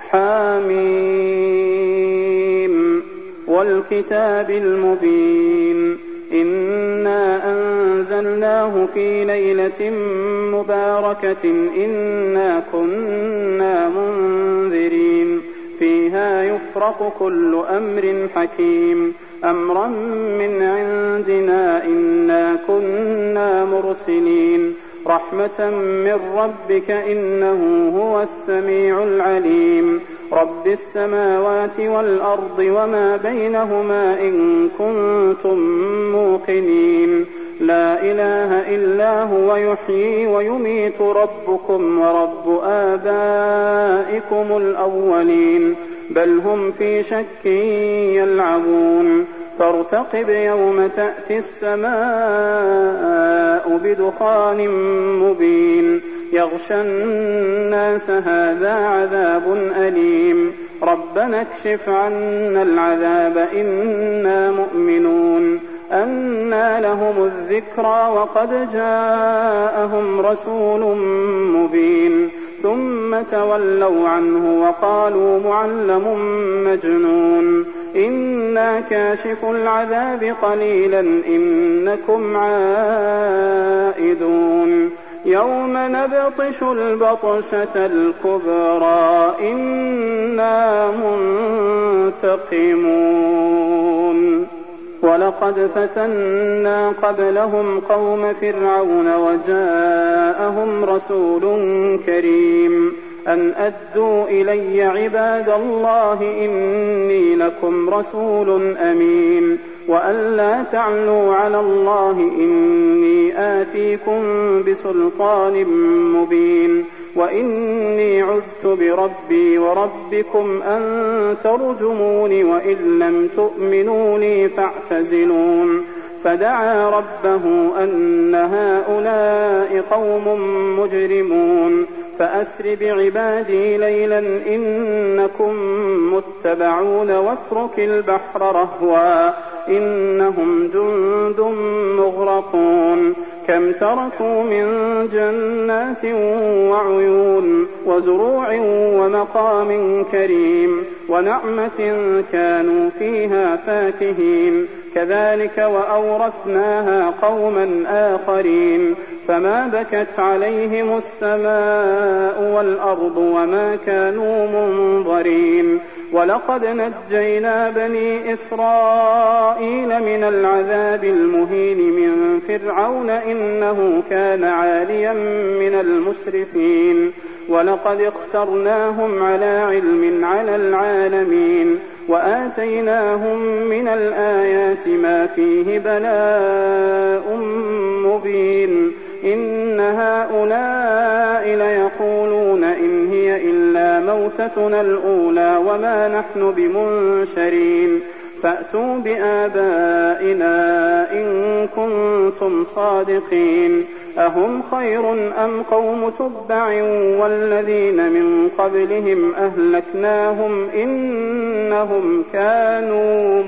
حم والكتاب المبين إنا أنزلناه في ليلة مباركة إنا كنا منذرين فيها يفرق كل أمر حكيم أمرا من عندنا إنا كنا مرسلين رحمة من ربك إنه هو السميع العليم رب السماوات والأرض وما بينهما إن كنتم موقنين لا إله إلا هو يحيي ويميت ربكم ورب آبائكم الأولين بل هم في شك يلعبون فارتقب يوم تأتي السماء بدخان مبين يغشى الناس هذا عذاب أليم ربنا اكشف عنا العذاب إنا مؤمنون أنى لهم الذكرى وقد جاءهم رسول مبين ثم تولوا عنه وقالوا معلم مجنون إنا كاشف العذاب قليلا إنكم عائدون يوم نبطش البطشة الكبرى إنا منتقمون ولقد فتنا قبلهم قوم فرعون وجاءهم رسول كريم أن أدوا إلي عباد الله إني لكم رسول أمين وأن لا تعلوا على الله إني آتيكم بسلطان مبين وإني عذت بربي وربكم أن ترجمون وإن لم تؤمنوا لي فاعتزلون فدعا ربه أن هؤلاء قوم مجرمون فأسر بعبادي ليلا إنكم متبعون واترك البحر رهوا إنهم جند مغرقون كم تركوا من جنات وعيون وزروع ومقام كريم ونعمة كانوا فيها فاكهين كذلك وأورثناها قوما آخرين فما بكت عليهم السماء والأرض وما كانوا منظرين ولقد نجينا بني إسرائيل من العذاب المهين من فرعون إنه كان عاليا من المسرفين ولقد اخترناهم على علم على العالمين وآتيناهم من الآيات ما فيه بلاء مبين إن هؤلاء ليقولون إن هي إلا موتتنا الأولى وما نحن بمنشرين فأتوا بآبائنا إن كنتم صادقين أهم خير أم قوم تبع والذين من قبلهم أهلكناهم إنهم كانوا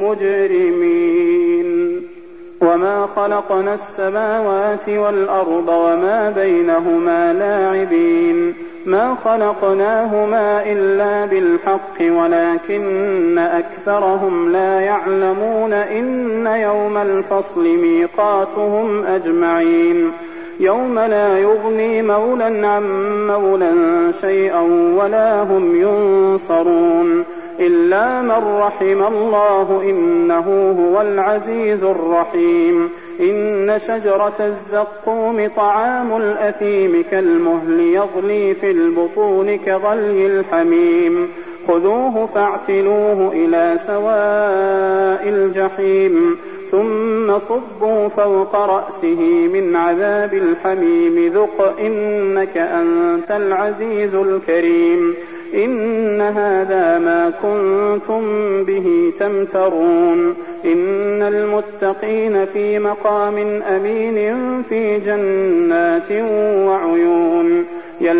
مجرمين وما خلقنا السماوات والأرض وما بينهما لاعبين ما خلقناهما إلا بالحق ولكن أكثرهم لا يعلمون إن يوم الفصل ميقاتهم أجمعين يوم لا يغني مولى عن مولى شيئا ولا هم ينصرون إلا من رحم الله إنه هو العزيز الرحيم إن شجرة الزقوم طعام الأثيم كالمهل يغلي في البطون كغلي الحميم خذوه فاعتلوه إلى سواء الجحيم ثم صبوا فوق رأسه من عذاب الحميم ذق إنك أنت العزيز الكريم إن هذا ما كنتم به تمترون إن المتقين في مقام أمين في جنات وعيون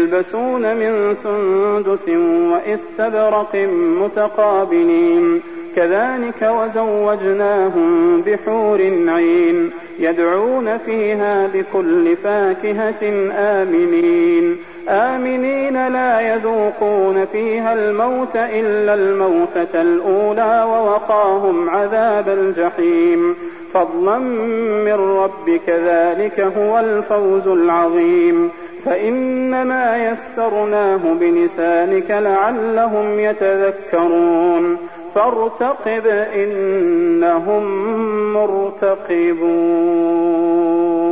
يلبسون من سندس وإستبرق متقابلين كذلك وزوجناهم بحور عين يدعون فيها بكل فاكهة آمنين لا يذوقون فيها الموت إلا الموتة الأولى ووقاهم عذاب الجحيم فضلا من ربك ذلك هو الفوز العظيم فإنما يسرناه بلسانك لعلهم يتذكرون فارتقب إنهم مرتقبون.